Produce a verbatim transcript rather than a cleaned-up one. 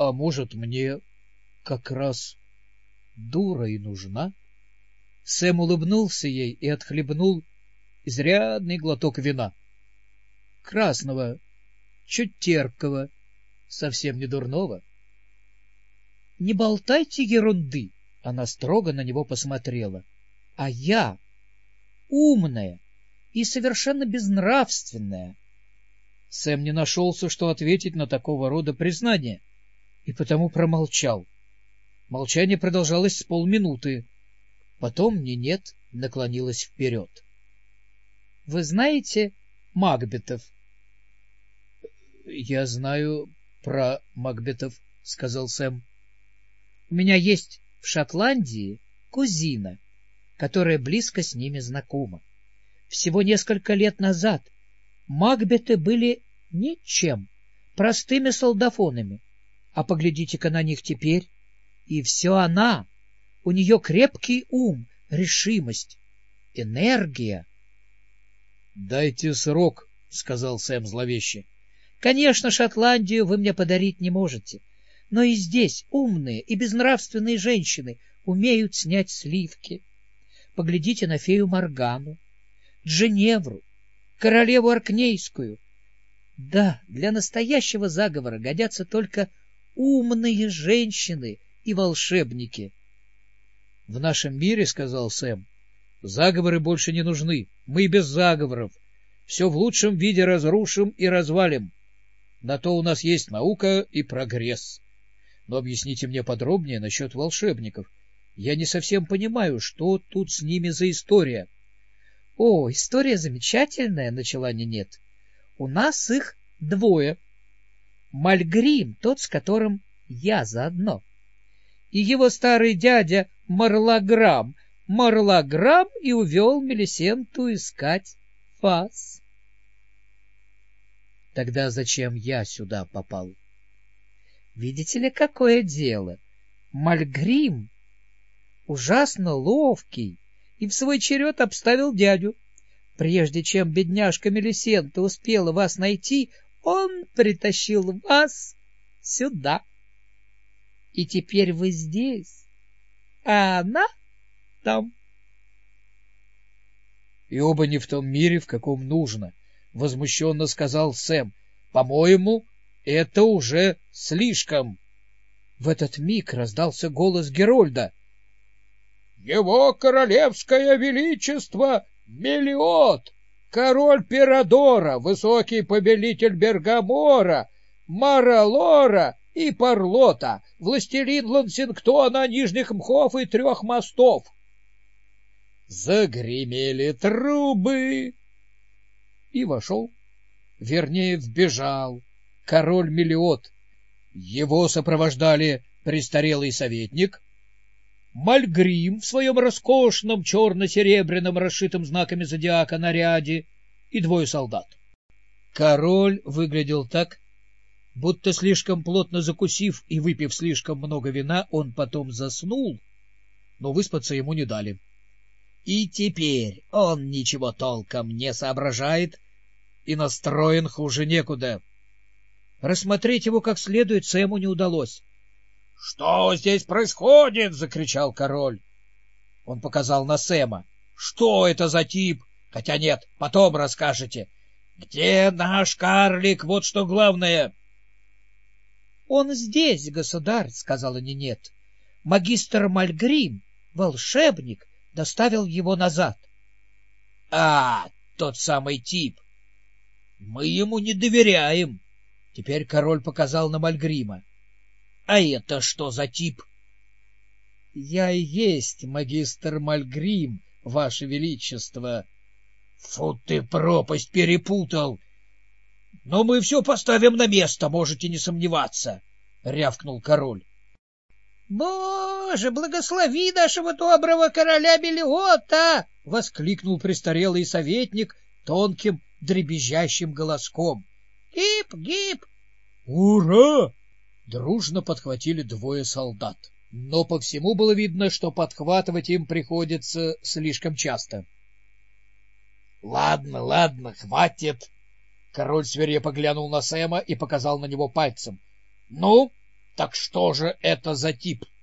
А может, мне как раз дура и нужна? Сэм улыбнулся ей и отхлебнул изрядный глоток вина. Красного, чуть терпкого, совсем не дурного. — Не болтайте ерунды! — она строго на него посмотрела. — А я умная и совершенно безнравственная. Сэм не нашелся, что ответить на такого рода признание, и потому промолчал. Молчание продолжалось с полминуты. Потом Нинет наклонилась вперед. — Вы знаете Макбетов? — Я знаю про Макбетов, — сказал Сэм. — У меня есть в Шотландии кузина, которая близко с ними знакома. Всего несколько лет назад Макбеты были ничем, простыми солдафонами. А поглядите-ка на них теперь. И все она. У нее крепкий ум, решимость, энергия. — Дайте срок, — сказал Сэм зловеще. — Конечно, Шотландию вы мне подарить не можете. Но и здесь умные и безнравственные женщины умеют снять сливки. Поглядите на фею Моргану, Дженевру, королеву Аркнейскую. Да, для настоящего заговора годятся только умные женщины и волшебники. — В нашем мире, — сказал Сэм, — заговоры больше не нужны. Мы без заговоров. Все в лучшем виде разрушим и развалим. На то у нас есть наука и прогресс. Но объясните мне подробнее насчет волшебников. Я не совсем понимаю, что тут с ними за история. — О, история замечательная, — начала Нинет. — У нас их двое. Мальгрим, тот, с которым я заодно, и его старый дядя Марлаграм. Марлаграм и увел Мелисенту искать вас. — Тогда зачем я сюда попал? — Видите ли, какое дело? Мальгрим ужасно ловкий и в свой черед обставил дядю. Прежде чем бедняжка Мелисента успела вас найти, он притащил вас сюда. И теперь вы здесь, а она там. — И оба не в том мире, в каком нужно, — возмущенно сказал Сэм. — По-моему, это уже слишком. В этот миг раздался голос Герольда. — Его королевское величество Мелиот, король Пирадора, высокий повелитель Бергамора, Маралора и Парлота, властелин Лансингтона, Нижних Мхов и Трех Мостов. Загремели трубы, и вошел, вернее, вбежал король Мелиот. Его сопровождали престарелый советник, Мальгрим в своем роскошном черно-серебряном, расшитом знаками зодиака наряде, и двое солдат. Король выглядел так, будто слишком плотно закусив и выпив слишком много вина, он потом заснул, но выспаться ему не дали. И теперь он ничего толком не соображает и настроен хуже некуда. Рассмотреть его как следует Сэму не удалось. — Что здесь происходит? — закричал король. Он показал на Сэма. — Что это за тип? Хотя нет, потом расскажете. Где наш карлик? Вот что главное. — Он здесь, государь, — сказала Нинет. Магистр Мальгрим, волшебник, доставил его назад. — А, тот самый тип. Мы ему не доверяем. Теперь король показал на Мальгрима. — А это что за тип? — Я и есть магистр Мальгрим, ваше величество. — Фу ты, пропасть, перепутал. — Но мы все поставим на место, можете не сомневаться, — рявкнул король. — Боже, благослови нашего доброго короля Мелиота! — воскликнул престарелый советник тонким дребезжащим голоском. — Гип, гип! — Ура! Дружно подхватили двое солдат. Но по всему было видно, что подхватывать им приходится слишком часто. — Ладно, ладно, хватит. Король свирепо глянул на Сэма и показал на него пальцем. — Ну, Так что же это за тип?